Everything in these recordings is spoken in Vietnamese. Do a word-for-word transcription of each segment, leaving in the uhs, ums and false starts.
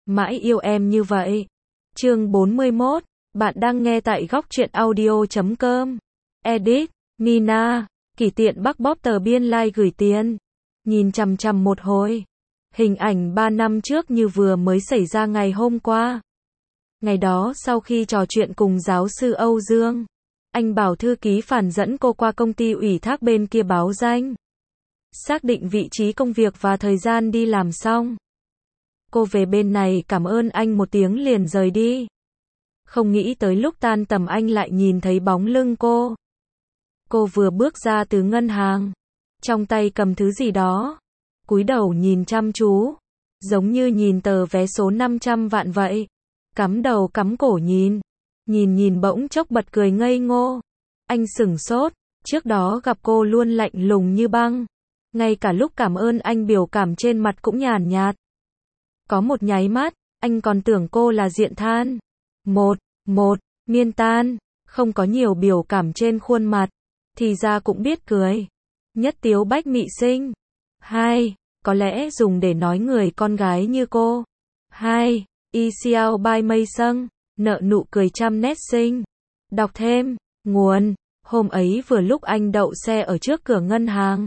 Mãi yêu em như vậy. Chương bốn mươi mốt, bạn đang nghe tại góc truyện audio chấm com. Edit, Nina, Kỷ Tiện Bắc bóp tờ biên like gửi tiền. Nhìn chằm chằm một hồi. Hình ảnh ba năm trước như vừa mới xảy ra ngày hôm qua. Ngày đó sau khi trò chuyện cùng giáo sư Âu Dương, anh bảo thư ký phản dẫn cô qua công ty ủy thác bên kia báo danh. Xác định vị trí công việc và thời gian đi làm xong. Cô về bên này cảm ơn anh một tiếng liền rời đi. Không nghĩ tới lúc tan tầm anh lại nhìn thấy bóng lưng cô. Cô vừa bước ra từ ngân hàng, trong tay cầm thứ gì đó, cúi đầu nhìn chăm chú, giống như nhìn tờ vé số năm trăm vạn vậy. Cắm đầu cắm cổ nhìn, nhìn nhìn bỗng chốc bật cười ngây ngô. Anh sửng sốt, trước đó gặp cô luôn lạnh lùng như băng. Ngay cả lúc cảm ơn anh biểu cảm trên mặt cũng nhàn nhạt. Có một nháy mắt, anh còn tưởng cô là diện than. Một, một, miên tan, không có nhiều biểu cảm trên khuôn mặt, thì ra cũng biết cười. Nhất tiếu bách mị sinh. Hai, có lẽ dùng để nói người con gái như cô. Hai, y xiao bai mây sâng, nợ nụ cười trăm nét xinh. Đọc thêm, nguồn, hôm ấy vừa lúc anh đậu xe ở trước cửa ngân hàng.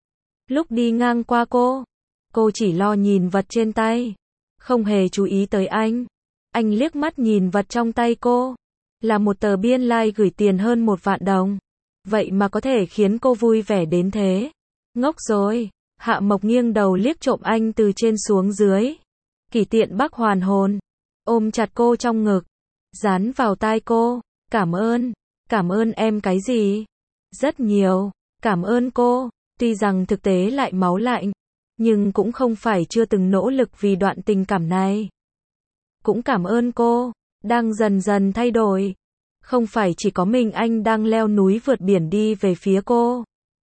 Lúc đi ngang qua cô, cô chỉ lo nhìn vật trên tay, không hề chú ý tới anh. Anh liếc mắt nhìn vật trong tay cô, là một tờ biên lai gửi tiền hơn một vạn đồng. Vậy mà có thể khiến cô vui vẻ đến thế. Ngốc rồi. Hạ Mộc nghiêng đầu liếc trộm anh từ trên xuống dưới. Kỷ Tiện Bắc hoàn hồn, ôm chặt cô trong ngực, dán vào tai cô. Cảm ơn, cảm ơn em cái gì? Rất nhiều, cảm ơn cô. Tuy rằng thực tế lại máu lạnh, nhưng cũng không phải chưa từng nỗ lực vì đoạn tình cảm này. Cũng cảm ơn cô, đang dần dần thay đổi. Không phải chỉ có mình anh đang leo núi vượt biển đi về phía cô.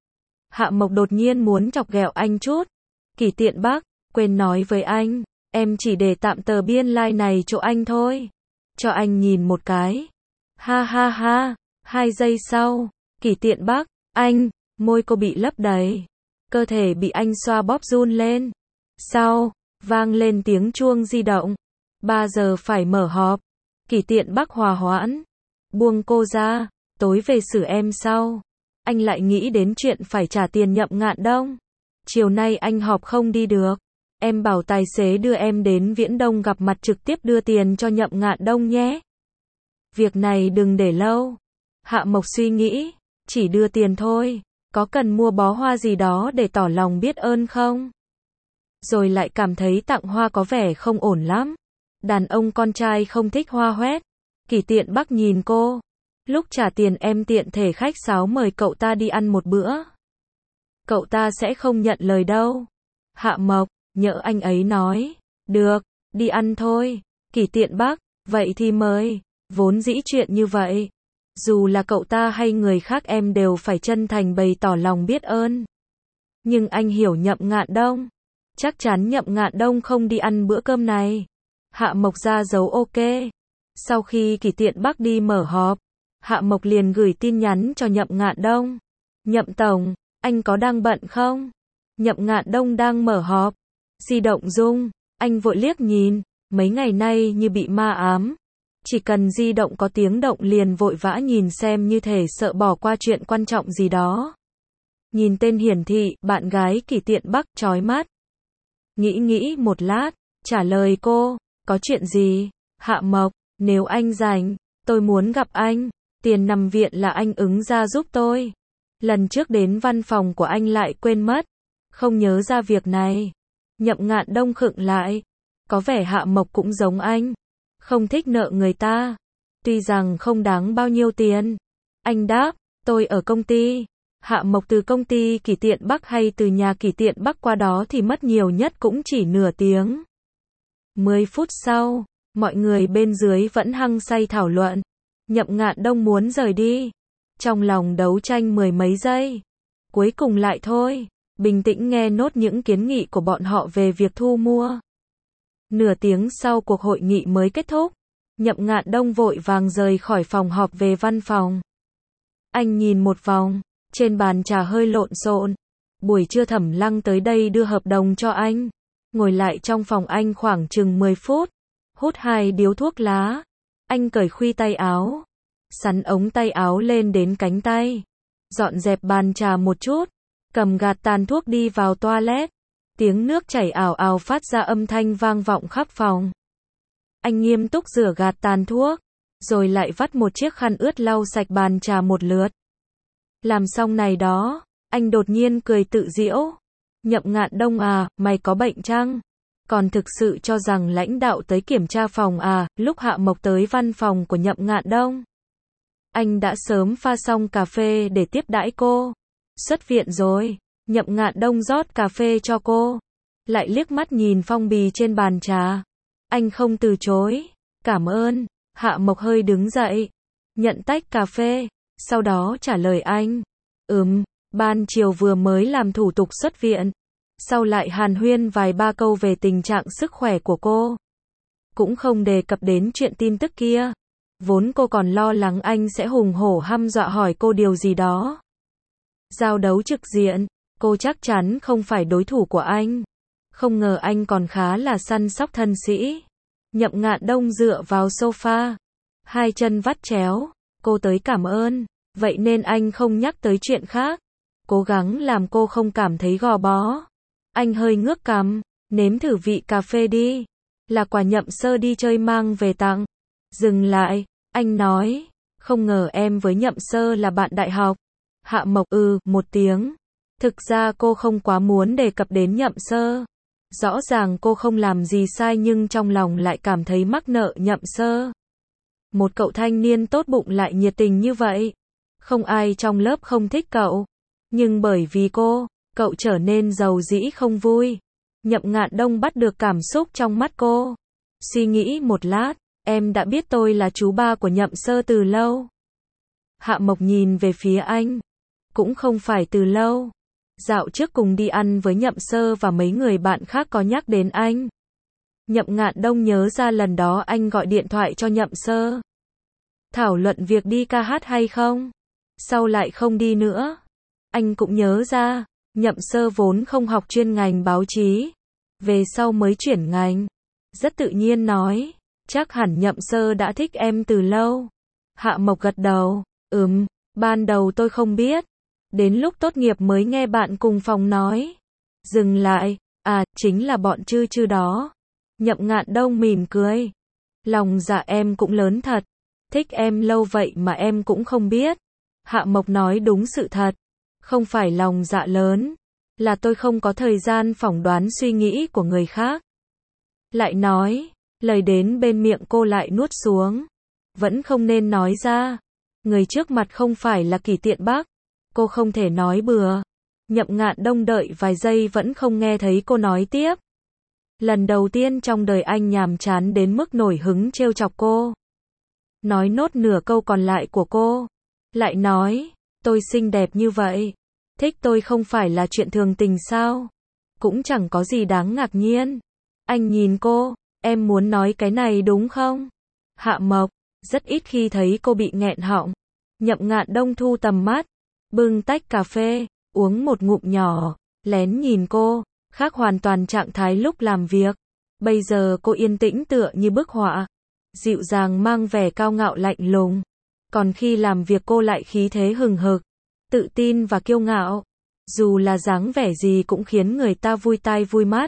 Hạ Mộc đột nhiên muốn chọc ghẹo anh chút. Kỷ Tiện Bắc, quên nói với anh, em chỉ để tạm tờ biên lai like này chỗ anh thôi. Cho anh nhìn một cái. Ha ha ha, hai giây sau, Kỷ Tiện Bắc, anh, môi cô bị lấp đầy. Cơ thể bị anh xoa bóp run lên. Sau, vang lên tiếng chuông di động. Ba giờ phải mở họp. Kỷ Tiện Bắc hòa hoãn, buông cô ra, tối về xử em sau. Anh lại nghĩ đến chuyện phải trả tiền Nhậm Ngạn Đông. Chiều nay anh họp không đi được. Em bảo tài xế đưa em đến Viễn Đông gặp mặt trực tiếp đưa tiền cho Nhậm Ngạn Đông nhé. Việc này đừng để lâu. Hạ Mộc suy nghĩ, chỉ đưa tiền thôi, có cần mua bó hoa gì đó để tỏ lòng biết ơn không? Rồi lại cảm thấy tặng hoa có vẻ không ổn lắm. Đàn ông con trai không thích hoa hoét. Kỷ Tiện Bắc nhìn cô. Lúc trả tiền em tiện thể khách sáo mời cậu ta đi ăn một bữa. Cậu ta sẽ không nhận lời đâu. Hạ Mộc, nhỡ anh ấy nói. Được, đi ăn thôi. Kỷ Tiện Bắc, vậy thì mời. Vốn dĩ chuyện như vậy, dù là cậu ta hay người khác em đều phải chân thành bày tỏ lòng biết ơn. Nhưng anh hiểu Nhậm Ngạn Đông. Chắc chắn Nhậm Ngạn Đông không đi ăn bữa cơm này. Hạ Mộc ra dấu ok. Sau khi Kỷ Tiện Bắc đi mở họp, Hạ Mộc liền gửi tin nhắn cho Nhậm Ngạn Đông. Nhậm Tổng, anh có đang bận không? Nhậm Ngạn Đông đang mở họp. Di động rung, anh vội liếc nhìn, mấy ngày nay như bị ma ám. Chỉ cần di động có tiếng động liền vội vã nhìn xem như thể sợ bỏ qua chuyện quan trọng gì đó. Nhìn tên hiển thị, bạn gái Kỷ Tiện Bắc chói mắt. Nghĩ nghĩ một lát, trả lời cô, có chuyện gì? Hạ Mộc, nếu anh rảnh, tôi muốn gặp anh. Tiền nằm viện là anh ứng ra giúp tôi. Lần trước đến văn phòng của anh lại quên mất. Không nhớ ra việc này. Nhậm Ngạn Đông khựng lại. Có vẻ Hạ Mộc cũng giống anh. Không thích nợ người ta. Tuy rằng không đáng bao nhiêu tiền. Anh đáp, tôi ở công ty. Hạ Mộc từ công ty Kỷ Tiện Bắc hay từ nhà Kỷ Tiện Bắc qua đó thì mất nhiều nhất cũng chỉ nửa tiếng. Mười phút sau, mọi người bên dưới vẫn hăng say thảo luận. Nhậm Ngạn Đông muốn rời đi. Trong lòng đấu tranh mười mấy giây. Cuối cùng lại thôi. Bình tĩnh nghe nốt những kiến nghị của bọn họ về việc thu mua. Nửa tiếng sau cuộc hội nghị mới kết thúc. Nhậm Ngạn Đông vội vàng rời khỏi phòng họp về văn phòng. Anh nhìn một vòng. Trên bàn trà hơi lộn xộn. Buổi trưa Thẩm Lăng tới đây đưa hợp đồng cho anh. Ngồi lại trong phòng anh khoảng chừng mười phút. hút hai điếu thuốc lá. Anh cởi khuy tay áo, sắn ống tay áo lên đến cánh tay, dọn dẹp bàn trà một chút, cầm gạt tàn thuốc đi vào toilet. Tiếng nước chảy ào ào phát ra âm thanh vang vọng khắp phòng. Anh nghiêm túc rửa gạt tàn thuốc, rồi lại vắt một chiếc khăn ướt lau sạch bàn trà một lượt. Làm xong này đó, anh đột nhiên cười tự giễu. Nhậm Ngạn Đông à, mày có bệnh chăng? Còn thực sự cho rằng lãnh đạo tới kiểm tra phòng à? Lúc Hạ Mộc tới văn phòng của Nhậm Ngạn Đông, anh đã sớm pha xong cà phê để tiếp đãi cô. Xuất viện rồi. Nhậm Ngạn Đông rót cà phê cho cô, lại liếc mắt nhìn phong bì trên bàn trà. Anh không từ chối. Cảm ơn. Hạ Mộc hơi đứng dậy, nhận tách cà phê, sau đó trả lời anh. Ừm, ban chiều vừa mới làm thủ tục xuất viện. Sau lại hàn huyên vài ba câu về tình trạng sức khỏe của cô. Cũng không đề cập đến chuyện tin tức kia. Vốn cô còn lo lắng anh sẽ hùng hổ hăm dọa hỏi cô điều gì đó. Giao đấu trực diện, cô chắc chắn không phải đối thủ của anh. Không ngờ anh còn khá là săn sóc thân sĩ. Nhậm Ngạn Đông dựa vào sofa, hai chân vắt chéo. Cô tới cảm ơn, vậy nên anh không nhắc tới chuyện khác. Cố gắng làm cô không cảm thấy gò bó. Anh hơi ngước cằm, nếm thử vị cà phê đi. Là quà Nhậm Sơ đi chơi mang về tặng. Dừng lại, anh nói, không ngờ em với Nhậm Sơ là bạn đại học. Hạ Mộc ừ một tiếng. Thực ra cô không quá muốn đề cập đến Nhậm Sơ. Rõ ràng cô không làm gì sai nhưng trong lòng lại cảm thấy mắc nợ Nhậm Sơ. Một cậu thanh niên tốt bụng lại nhiệt tình như vậy. Không ai trong lớp không thích cậu. Nhưng bởi vì cô, cậu trở nên giàu dĩ không vui. Nhậm Ngạn Đông bắt được cảm xúc trong mắt cô. Suy nghĩ một lát, em đã biết tôi là chú ba của Nhậm Sơ từ lâu. Hạ Mộc nhìn về phía anh. Cũng không phải từ lâu. Dạo trước cùng đi ăn với Nhậm Sơ và mấy người bạn khác có nhắc đến anh. Nhậm Ngạn Đông nhớ ra lần đó anh gọi điện thoại cho Nhậm Sơ. Thảo luận việc đi ca hát hay không. Sau lại không đi nữa. Anh cũng nhớ ra, Nhậm Sơ vốn không học chuyên ngành báo chí. Về sau mới chuyển ngành. Rất tự nhiên nói, chắc hẳn Nhậm Sơ đã thích em từ lâu. Hạ Mộc gật đầu, ừm, ban đầu tôi không biết. Đến lúc tốt nghiệp mới nghe bạn cùng phòng nói. Dừng lại, à, chính là bọn chư chư đó. Nhậm Ngạn Đông mỉm cười. Lòng dạ em cũng lớn thật. Thích em lâu vậy mà em cũng không biết. Hạ Mộc nói đúng sự thật. Không phải lòng dạ lớn, là tôi không có thời gian phỏng đoán suy nghĩ của người khác. Lại nói, lời đến bên miệng cô lại nuốt xuống. Vẫn không nên nói ra. Người trước mặt không phải là Kỷ Tiện Bắc. Cô không thể nói bừa. Nhậm Ngạn Đông đợi vài giây vẫn không nghe thấy cô nói tiếp. Lần đầu tiên trong đời anh nhàm chán đến mức nổi hứng trêu chọc cô. Nói nốt nửa câu còn lại của cô. Lại nói, tôi xinh đẹp như vậy. Thích tôi không phải là chuyện thường tình sao? Cũng chẳng có gì đáng ngạc nhiên. Anh nhìn cô, em muốn nói cái này đúng không? Hạ Mộc, rất ít khi thấy cô bị nghẹn họng. Nhậm Ngạn Đông thu tầm mắt, bưng tách cà phê, uống một ngụm nhỏ, lén nhìn cô, khác hoàn toàn trạng thái lúc làm việc. Bây giờ cô yên tĩnh tựa như bức họa, dịu dàng mang vẻ cao ngạo lạnh lùng. Còn khi làm việc cô lại khí thế hừng hực, tự tin và kiêu ngạo. Dù là dáng vẻ gì cũng khiến người ta vui tai vui mắt.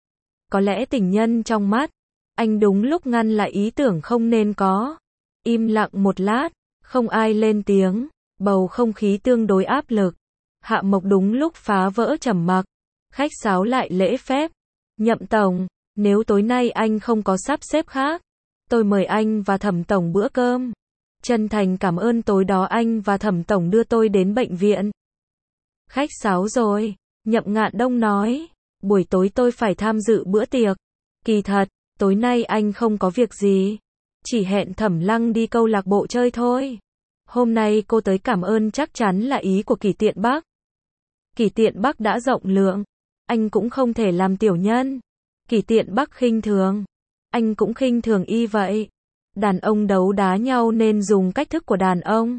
Có lẽ tình nhân trong mắt, anh đúng lúc ngăn lại ý tưởng không nên có. Im lặng một lát, không ai lên tiếng, bầu không khí tương đối áp lực. Hạ Mộc đúng lúc phá vỡ trầm mặc, khách sáo lại lễ phép. Nhậm tổng, nếu tối nay anh không có sắp xếp khác, tôi mời anh và Thẩm tổng bữa cơm. Chân thành cảm ơn tối đó anh và Thẩm tổng đưa tôi đến bệnh viện. Khách sáo rồi, Nhậm Ngạn Đông nói, buổi tối tôi phải tham dự bữa tiệc. Kỳ thật, tối nay anh không có việc gì, chỉ hẹn Thẩm Lăng đi câu lạc bộ chơi thôi. Hôm nay cô tới cảm ơn chắc chắn là ý của Kỷ Tiện Bắc. Kỷ Tiện Bắc đã rộng lượng, anh cũng không thể làm tiểu nhân. Kỷ Tiện Bắc khinh thường, anh cũng khinh thường y vậy. Đàn ông đấu đá nhau nên dùng cách thức của đàn ông.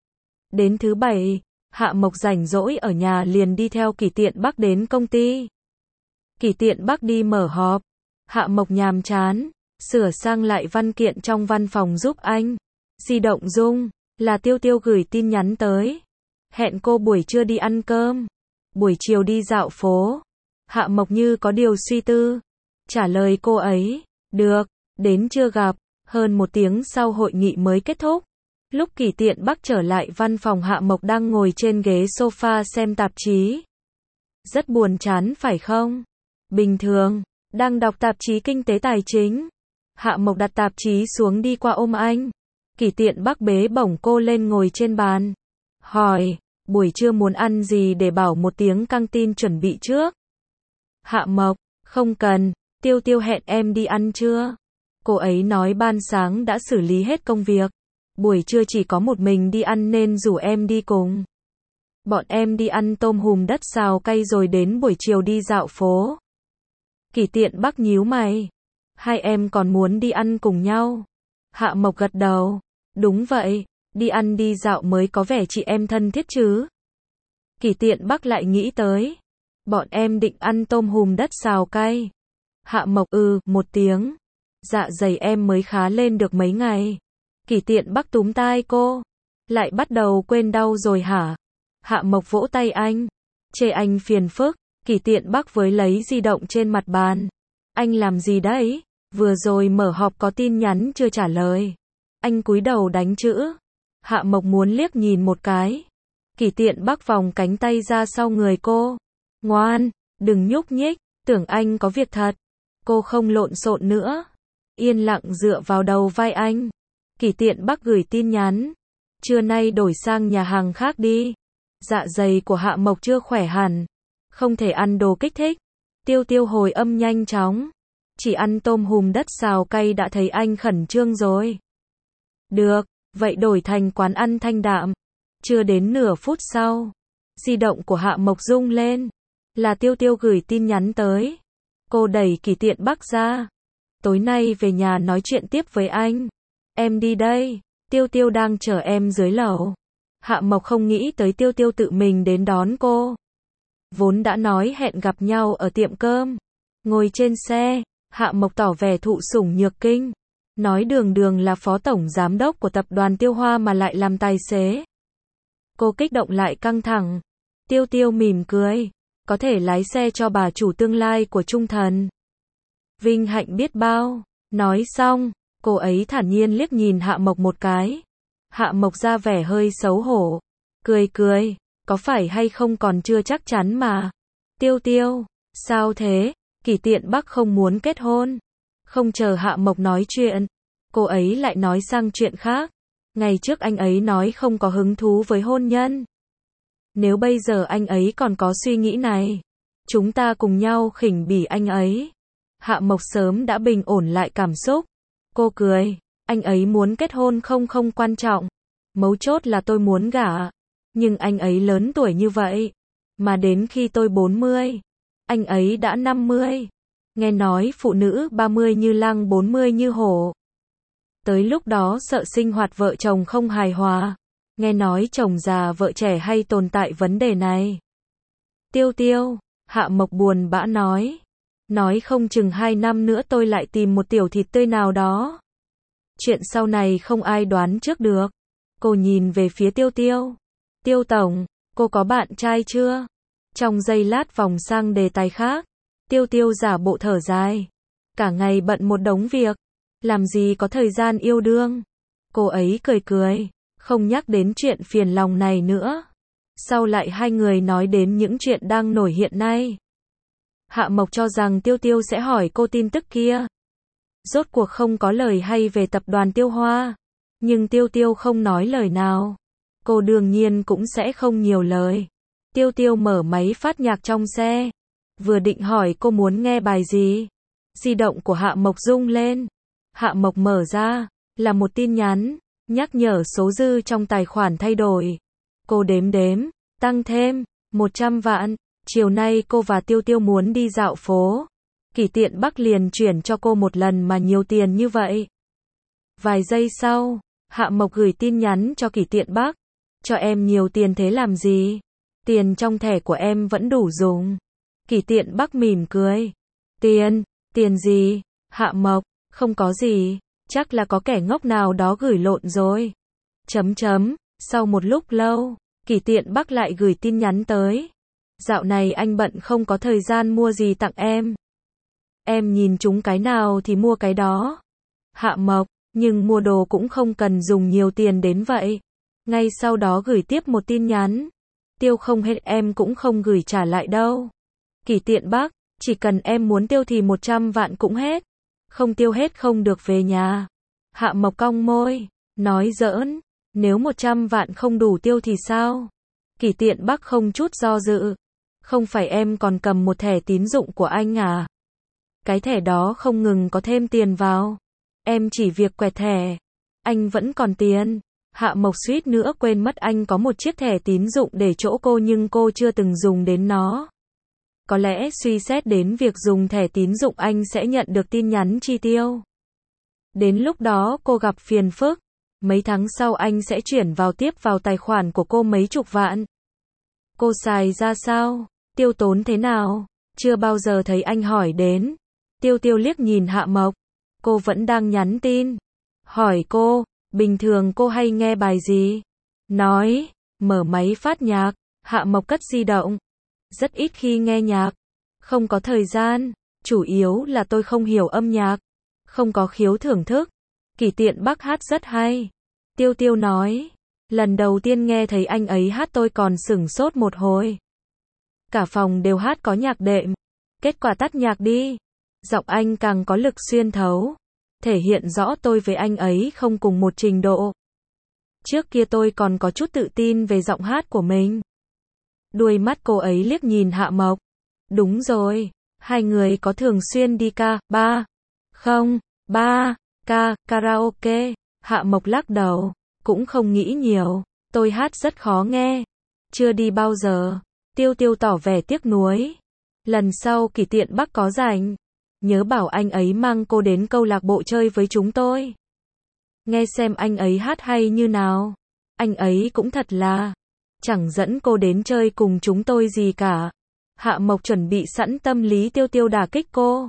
Đến thứ bảy, Hạ Mộc rảnh rỗi ở nhà liền đi theo Kỷ Tiện Bắc đến công ty. Kỷ Tiện Bắc đi mở họp, Hạ Mộc nhàm chán, sửa sang lại văn kiện trong văn phòng giúp anh. Di động rung, là Tiêu Tiêu gửi tin nhắn tới. Hẹn cô buổi trưa đi ăn cơm, buổi chiều đi dạo phố. Hạ Mộc như có điều suy tư, trả lời cô ấy, được, đến trưa gặp. Hơn một tiếng sau hội nghị mới kết thúc. Lúc Kỷ Tiện Bắc trở lại văn phòng, Hạ Mộc đang ngồi trên ghế sofa xem tạp chí. Rất buồn chán phải không? Bình thường, đang đọc tạp chí kinh tế tài chính. Hạ Mộc đặt tạp chí xuống đi qua ôm anh. Kỷ Tiện Bắc bế bổng cô lên ngồi trên bàn. Hỏi, buổi trưa muốn ăn gì để bảo một tiếng căng tin chuẩn bị trước? Hạ Mộc, không cần, Tiêu Tiêu hẹn em đi ăn trưa. Cô ấy nói ban sáng đã xử lý hết công việc. Buổi trưa chỉ có một mình đi ăn nên rủ em đi cùng. Bọn em đi ăn tôm hùm đất xào cay rồi đến buổi chiều đi dạo phố. Kỷ Tiện Bắc nhíu mày. Hai em còn muốn đi ăn cùng nhau? Hạ Mộc gật đầu. Đúng vậy, đi ăn đi dạo mới có vẻ chị em thân thiết chứ. Kỷ Tiện Bắc lại nghĩ tới. Bọn em định ăn tôm hùm đất xào cay. Hạ Mộc ừ, một tiếng. Dạ dày em mới khá lên được mấy ngày. Kỷ Tiện Bắc túm tai cô. Lại bắt đầu quên đau rồi hả? Hạ Mộc vỗ tay anh. Chê anh phiền phức. Kỷ Tiện Bắc với lấy di động trên mặt bàn. Anh làm gì đấy? Vừa rồi mở họp có tin nhắn chưa trả lời. Anh cúi đầu đánh chữ. Hạ Mộc muốn liếc nhìn một cái. Kỷ Tiện Bắc vòng cánh tay ra sau người cô. Ngoan, đừng nhúc nhích, tưởng anh có việc thật. Cô không lộn xộn nữa. Yên lặng dựa vào đầu vai anh. Kỷ Tiện Bắc gửi tin nhắn. Trưa nay đổi sang nhà hàng khác đi. Dạ dày của Hạ Mộc chưa khỏe hẳn. Không thể ăn đồ kích thích. Tiêu Tiêu hồi âm nhanh chóng. Chỉ ăn tôm hùm đất xào cay đã thấy anh khẩn trương rồi. Được, vậy đổi thành quán ăn thanh đạm. Chưa đến nửa phút sau. Di động của Hạ Mộc rung lên. Là Tiêu Tiêu gửi tin nhắn tới. Cô đẩy Kỷ Tiện Bắc ra. Tối nay về nhà nói chuyện tiếp với anh. Em đi đây. Tiêu Tiêu đang chờ em dưới lầu. Hạ Mộc không nghĩ tới Tiêu Tiêu tự mình đến đón cô. Vốn đã nói hẹn gặp nhau ở tiệm cơm. Ngồi trên xe, Hạ Mộc tỏ vẻ thụ sủng nhược kinh. Nói đường đường là phó tổng giám đốc của tập đoàn Tiêu Hoa mà lại làm tài xế. Cô kích động lại căng thẳng. Tiêu Tiêu mỉm cười. Có thể lái xe cho bà chủ tương lai của Trung Thần. Vinh hạnh biết bao. Nói xong, cô ấy thản nhiên liếc nhìn Hạ Mộc một cái. Hạ Mộc ra vẻ hơi xấu hổ. Cười cười, có phải hay không còn chưa chắc chắn mà. Tiêu Tiêu, sao thế? Kỷ Tiện Bắc không muốn kết hôn. Không chờ Hạ Mộc nói chuyện, cô ấy lại nói sang chuyện khác. Ngày trước anh ấy nói không có hứng thú với hôn nhân. Nếu bây giờ anh ấy còn có suy nghĩ này, chúng ta cùng nhau khỉnh bỉ anh ấy. Hạ Mộc sớm đã bình ổn lại cảm xúc. Cô cười, anh ấy muốn kết hôn không không quan trọng. Mấu chốt là tôi muốn gả. Nhưng anh ấy lớn tuổi như vậy. Mà đến khi tôi bốn mươi, anh ấy đã năm mươi. Nghe nói phụ nữ ba mươi như lang, bốn mươi như hổ. Tới lúc đó sợ sinh hoạt vợ chồng không hài hòa. Nghe nói chồng già vợ trẻ hay tồn tại vấn đề này. Tiêu Tiêu, Hạ Mộc buồn bã nói. Nói không chừng hai năm nữa tôi lại tìm một tiểu thịt tươi nào đó. Chuyện sau này không ai đoán trước được. Cô nhìn về phía Tiêu Tiêu. Tiêu tổng, cô có bạn trai chưa? Trong giây lát vòng sang đề tài khác. Tiêu Tiêu giả bộ thở dài. Cả ngày bận một đống việc. Làm gì có thời gian yêu đương. Cô ấy cười cười. Không nhắc đến chuyện phiền lòng này nữa. Sau lại hai người nói đến những chuyện đang nổi hiện nay. Hạ Mộc cho rằng Tiêu Tiêu sẽ hỏi cô tin tức kia. Rốt cuộc không có lời hay về tập đoàn Tiêu Hoa. Nhưng Tiêu Tiêu không nói lời nào. Cô đương nhiên cũng sẽ không nhiều lời. Tiêu Tiêu mở máy phát nhạc trong xe. Vừa định hỏi cô muốn nghe bài gì. Di động của Hạ Mộc rung lên. Hạ Mộc mở ra. Là một tin nhắn. Nhắc nhở số dư trong tài khoản thay đổi. Cô đếm đếm. Tăng thêm. một trăm vạn. Chiều nay cô và Tiêu Tiêu muốn đi dạo phố. Kỷ Tiện Bắc liền chuyển cho cô một lần mà nhiều tiền như vậy. Vài giây sau, Hạ Mộc gửi tin nhắn cho Kỷ Tiện Bắc. Cho em nhiều tiền thế làm gì? Tiền trong thẻ của em vẫn đủ dùng. Kỷ Tiện Bắc mỉm cười. Tiền, tiền gì? Hạ Mộc, Không có gì, chắc là có kẻ ngốc nào đó gửi lộn rồi. Chấm chấm, sau một lúc lâu, Kỷ Tiện Bắc lại gửi tin nhắn tới. Dạo này anh bận không có thời gian mua gì tặng em. Em nhìn chúng cái nào thì mua cái đó. Hạ Mộc, nhưng mua đồ cũng không cần dùng nhiều tiền đến vậy. Ngay sau đó gửi tiếp một tin nhắn. Tiêu không hết em cũng không gửi trả lại đâu. Kỷ Tiện Bắc, chỉ cần em muốn tiêu thì một trăm vạn cũng hết. Không tiêu hết không được về nhà. Hạ Mộc cong môi, nói giỡn, nếu một trăm vạn không đủ tiêu thì sao? Kỷ Tiện Bắc không chút do dự. Không phải em còn cầm một thẻ tín dụng của anh à? Cái thẻ đó không ngừng có thêm tiền vào. Em chỉ việc quẹt thẻ. Anh vẫn còn tiền. Hạ Mộc suýt nữa quên mất anh có một chiếc thẻ tín dụng để chỗ cô nhưng cô chưa từng dùng đến nó. Có lẽ suy xét đến việc dùng thẻ tín dụng anh sẽ nhận được tin nhắn chi tiêu. Đến lúc đó cô gặp phiền phức. Mấy tháng sau anh sẽ chuyển vào tiếp vào tài khoản của cô mấy chục vạn. Cô xài ra sao? Tiêu tốn thế nào? Chưa bao giờ thấy anh hỏi đến. Tiêu Tiêu liếc nhìn Hạ Mộc. Cô vẫn đang nhắn tin. Hỏi cô, bình thường cô hay nghe bài gì? Nói, mở máy phát nhạc. Hạ Mộc cất di động. Rất ít khi nghe nhạc. Không có thời gian. Chủ yếu là tôi không hiểu âm nhạc. Không có khiếu thưởng thức. Kỷ Tiện Bắc hát rất hay. Tiêu Tiêu nói. Lần đầu tiên nghe thấy anh ấy hát tôi còn sửng sốt một hồi. Cả phòng đều hát có nhạc đệm. Kết quả tắt nhạc đi. Giọng anh càng có lực xuyên thấu. Thể hiện rõ tôi với anh ấy không cùng một trình độ. Trước kia tôi còn có chút tự tin về giọng hát của mình. Đuôi mắt cô ấy liếc nhìn Hạ Mộc. Đúng rồi, hai người có thường xuyên đi ca, ba. Không, ba, ca, karaoke. Hạ Mộc lắc đầu. Cũng không nghĩ nhiều. Tôi hát rất khó nghe. Chưa đi bao giờ. Tiêu Tiêu tỏ vẻ tiếc nuối. Lần sau Kỷ Tiện Bắc có rảnh, nhớ bảo anh ấy mang cô đến câu lạc bộ chơi với chúng tôi. Nghe xem anh ấy hát hay như nào. Anh ấy cũng thật là chẳng dẫn cô đến chơi cùng chúng tôi gì cả. Hạ Mộc chuẩn bị sẵn tâm lý Tiêu Tiêu đả kích cô.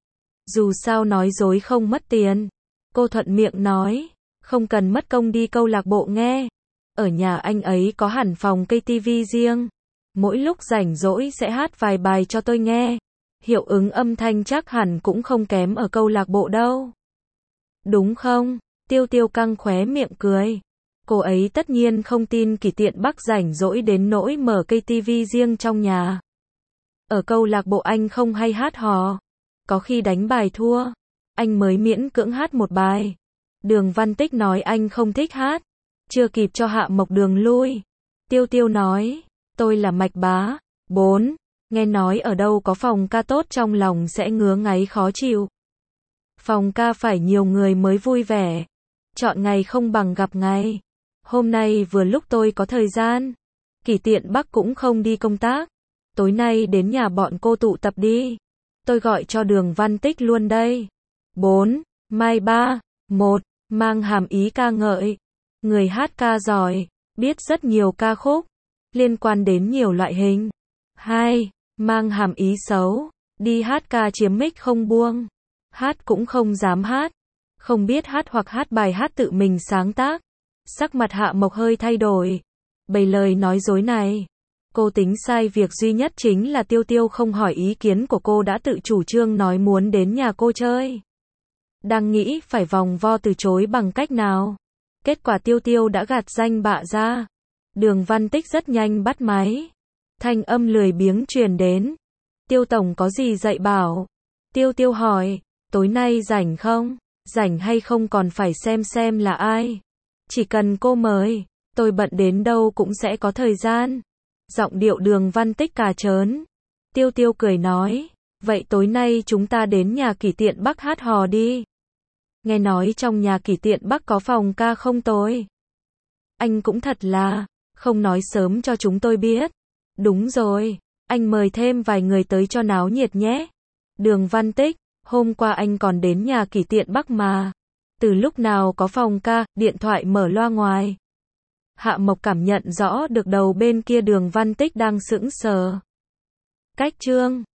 Dù sao nói dối không mất tiền. Cô thuận miệng nói, không cần mất công đi câu lạc bộ nghe. Ở nhà anh ấy có hẳn phòng ca tê vê riêng. Mỗi lúc rảnh rỗi sẽ hát vài bài cho tôi nghe. Hiệu ứng âm thanh chắc hẳn cũng không kém ở câu lạc bộ đâu. Đúng không? Tiêu Tiêu căng khóe miệng cười. Cô ấy tất nhiên không tin Kỷ Tiện Bắc rảnh rỗi đến nỗi mở ca tê vê riêng trong nhà. Ở câu lạc bộ anh không hay hát hò. Có khi đánh bài thua, anh mới miễn cưỡng hát một bài. Đường Văn Tích nói anh không thích hát. Chưa kịp cho Hạ Mộc đường lui. Tiêu Tiêu nói, tôi là Mạch Bá. Bốn. Nghe nói ở đâu có phòng ca tốt trong lòng sẽ ngứa ngáy khó chịu. Phòng ca phải nhiều người mới vui vẻ. Chọn ngày không bằng gặp ngày. Hôm nay vừa lúc tôi có thời gian. Kỷ Tiện Bắc cũng không đi công tác. Tối nay đến nhà bọn cô tụ tập đi. Tôi gọi cho Đường Văn Tích luôn đây. Bốn. Mai ba. Một. Mang hàm ý ca ngợi. Người hát ca giỏi. Biết rất nhiều ca khúc. Liên quan đến nhiều loại hình. Hai. Mang hàm ý xấu. Đi hát ca chiếm mic không buông. Hát cũng không dám hát. Không biết hát hoặc hát bài hát tự mình sáng tác. Sắc mặt Hạ Mộc hơi thay đổi. Bày lời nói dối này. Cô tính sai việc duy nhất chính là Tiêu Tiêu không hỏi ý kiến của cô đã tự chủ trương nói muốn đến nhà cô chơi. Đang nghĩ phải vòng vo từ chối bằng cách nào. Kết quả Tiêu Tiêu đã gạt danh bạ ra. Đường Văn Tích rất nhanh bắt máy. Thanh âm lười biếng truyền đến. Tiêu tổng có gì dạy bảo? Tiêu Tiêu hỏi, tối nay rảnh không? Rảnh hay không còn phải xem xem là ai. Chỉ cần cô mời, tôi bận đến đâu cũng sẽ có thời gian. Giọng điệu Đường Văn Tích cà trớn. Tiêu Tiêu cười nói, vậy tối nay chúng ta đến nhà Kỷ Tiện Bắc hát hò đi. Nghe nói trong nhà Kỷ Tiện Bắc có phòng ca không tồi. Anh cũng thật là, không nói sớm cho chúng tôi biết. Đúng rồi, anh mời thêm vài người tới cho náo nhiệt nhé. Đường Văn Tích, hôm qua anh còn đến nhà Kỷ Tiện Bắc mà. Từ lúc nào có phòng ca, điện thoại mở loa ngoài. Hạ Mộc cảm nhận rõ được đầu bên kia Đường Văn Tích đang sững sờ. Cách chương